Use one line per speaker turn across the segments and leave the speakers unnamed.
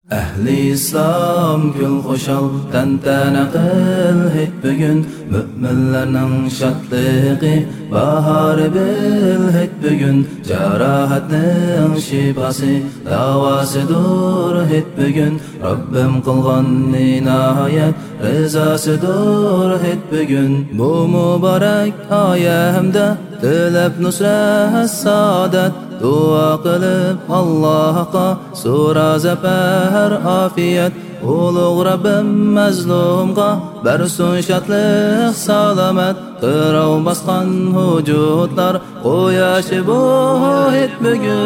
Ehli İslam gül xoşal tantana qil hit bugun mu'minlarning shodligi bahori bil hit bugun jarohatning shifasi davosidur hit bugun Rabbim qilgan nihayat rizosidur hit bugun bu muborak oyamda tilab nusrat saodat dua qilib Allohga so'ra zafar afiyat ulug' Rabbim mazlumga bersun shodlik salomat qirov bosgan hujudlar qo'yashi bu hit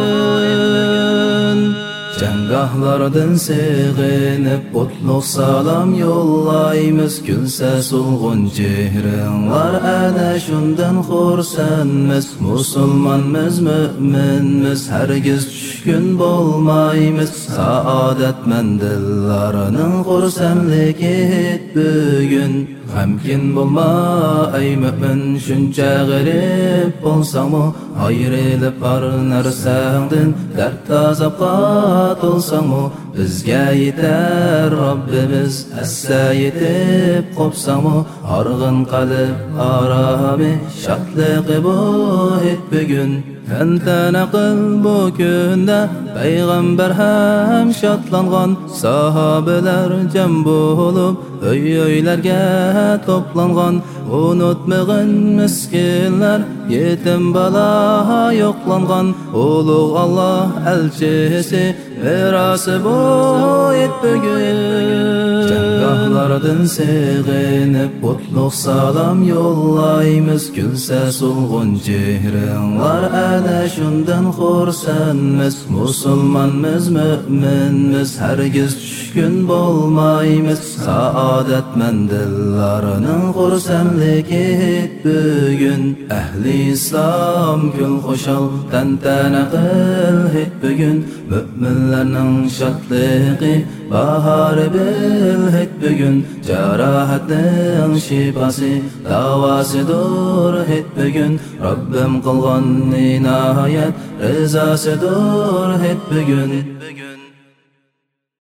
bugun Jangahlardan sig'inib qutlug' salom yo'llaymiz kulsa so'lg'un chehringlar ana shundan xursandmiz musulmonmiz mu'minmiz hargiz tushkun bo'lmaymiz saodatmand dillarning xursandligi hit bugun g'amgin bo'lma ey mu'min shuncha g'arib bo'lsangmi ayrilib bor narsangdan dard azobga to'lsangmi bizga yetar Robbimiz assa yetib qopsangmi arg'in qalb aromi shodligi bu hit bugun tantana qil bu kunda payg'ambar ham shodlangan sahobalar jam bo'lib uylarga to'plangan unutmag'in miskinlar yetim bola yo'qlangan ulug' Alloh elchisi merosi bu hit bugun janggohlardan sig'inib qutlug' salom yo'llaymiz kulsa so'lg'un chehringlar ana shundan xursandmiz musulmonmiz mu'minmiz hargiz tushkun bo'lmaymiz saodatmand dillarning xursandligi hit bugun ahli islom gul xo'shal tantana qil hit bugun mu'minlarning shodligi bahori bil hit bugun jarohatning shifasi davosidur hit bugun Rabbim qilgan nihayat rizosidur hit bugun